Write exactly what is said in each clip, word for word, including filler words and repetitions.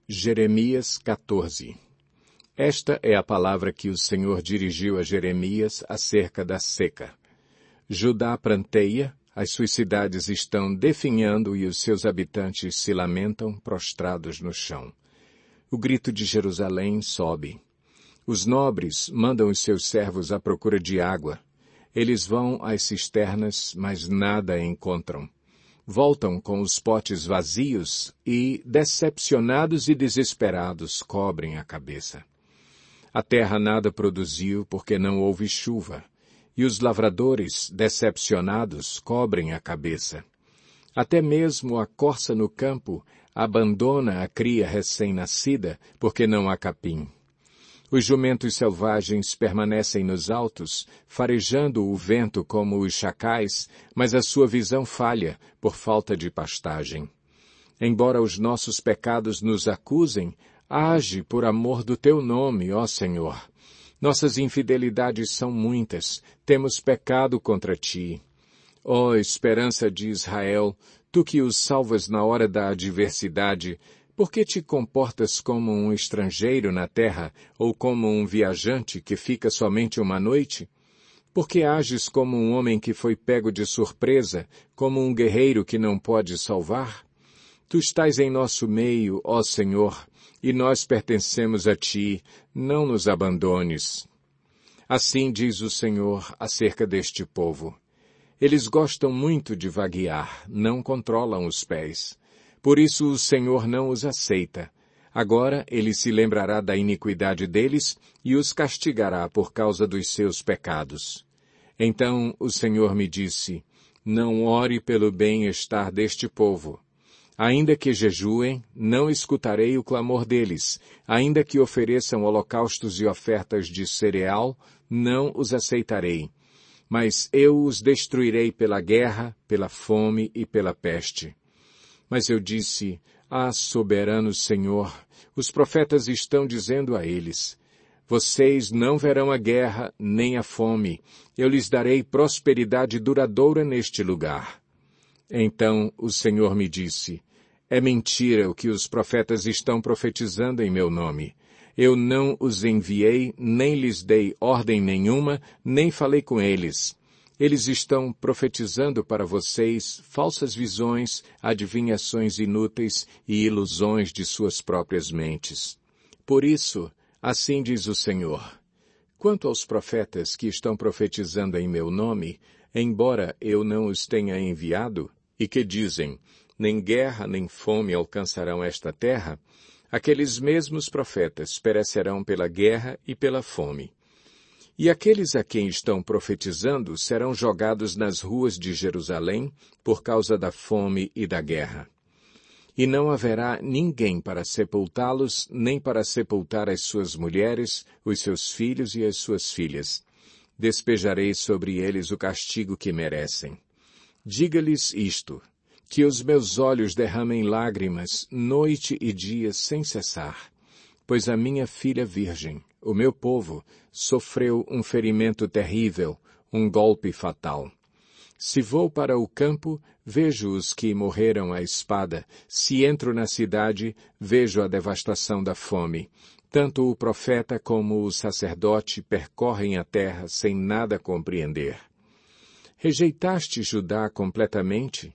Jeremias quatorze. Esta é a palavra que o Senhor dirigiu a Jeremias acerca da seca. Judá pranteia, as suas cidades estão definhando e os seus habitantes se lamentam prostrados no chão. O grito de Jerusalém sobe. Os nobres mandam os seus servos à procura de água. Eles vão às cisternas, mas nada encontram. Voltam com os potes vazios e, decepcionados e desesperados, cobrem a cabeça. A terra nada produziu porque não houve chuva, e os lavradores, decepcionados, cobrem a cabeça. Até mesmo a corça no campo abandona a cria recém-nascida porque não há capim. Os jumentos selvagens permanecem nos altos, farejando o vento como os chacais, mas a sua visão falha por falta de pastagem. Embora os nossos pecados nos acusem, age por amor do teu nome, ó Senhor. Nossas infidelidades são muitas, temos pecado contra ti. Ó esperança de Israel, tu que os salvas na hora da adversidade, por que te comportas como um estrangeiro na terra ou como um viajante que fica somente uma noite? Por que ages como um homem que foi pego de surpresa, como um guerreiro que não pode salvar? Tu estás em nosso meio, ó Senhor, e nós pertencemos a ti, não nos abandones. Assim diz o Senhor acerca deste povo. Eles gostam muito de vaguear, não controlam os pés. Por isso o Senhor não os aceita. Agora ele se lembrará da iniquidade deles e os castigará por causa dos seus pecados. Então o Senhor me disse, não ore pelo bem-estar deste povo. Ainda que jejuem, não escutarei o clamor deles. Ainda que ofereçam holocaustos e ofertas de cereal, não os aceitarei. Mas eu os destruirei pela guerra, pela fome e pela peste. Mas eu disse, ah, soberano Senhor, os profetas estão dizendo a eles, vocês não verão a guerra nem a fome, eu lhes darei prosperidade duradoura neste lugar. Então o Senhor me disse, é mentira o que os profetas estão profetizando em meu nome. Eu não os enviei, nem lhes dei ordem nenhuma, nem falei com eles. Eles estão profetizando para vocês falsas visões, adivinhações inúteis e ilusões de suas próprias mentes. Por isso, assim diz o Senhor, quanto aos profetas que estão profetizando em meu nome, embora eu não os tenha enviado, e que dizem, nem guerra nem fome alcançarão esta terra, aqueles mesmos profetas perecerão pela guerra e pela fome. E aqueles a quem estão profetizando serão jogados nas ruas de Jerusalém por causa da fome e da guerra. E não haverá ninguém para sepultá-los, nem para sepultar as suas mulheres, os seus filhos e as suas filhas. Despejarei sobre eles o castigo que merecem. Diga-lhes isto, que os meus olhos derramem lágrimas noite e dia sem cessar, pois a minha filha virgem, o meu povo, sofreu um ferimento terrível, um golpe fatal. Se vou para o campo, vejo os que morreram à espada. Se entro na cidade, vejo a devastação da fome. Tanto o profeta como o sacerdote percorrem a terra sem nada compreender. Rejeitaste Judá completamente?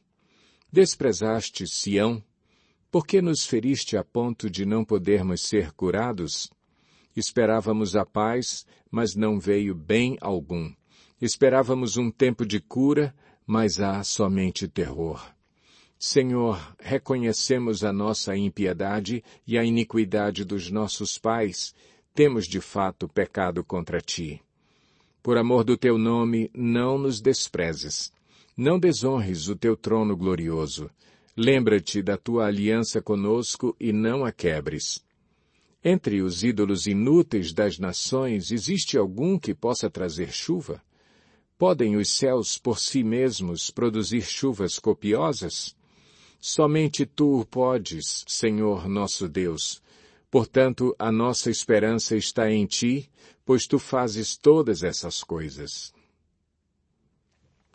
Desprezaste Sião? Por que nos feriste a ponto de não podermos ser curados? Esperávamos a paz, mas não veio bem algum. Esperávamos um tempo de cura, mas há somente terror. Senhor, reconhecemos a nossa impiedade e a iniquidade dos nossos pais. Temos de fato pecado contra ti. Por amor do teu nome, não nos desprezes. Não desonres o teu trono glorioso. Lembra-te da tua aliança conosco e não a quebres. Entre os ídolos inúteis das nações, existe algum que possa trazer chuva? Podem os céus por si mesmos produzir chuvas copiosas? Somente tu o podes, Senhor nosso Deus. Portanto, a nossa esperança está em ti, pois tu fazes todas essas coisas.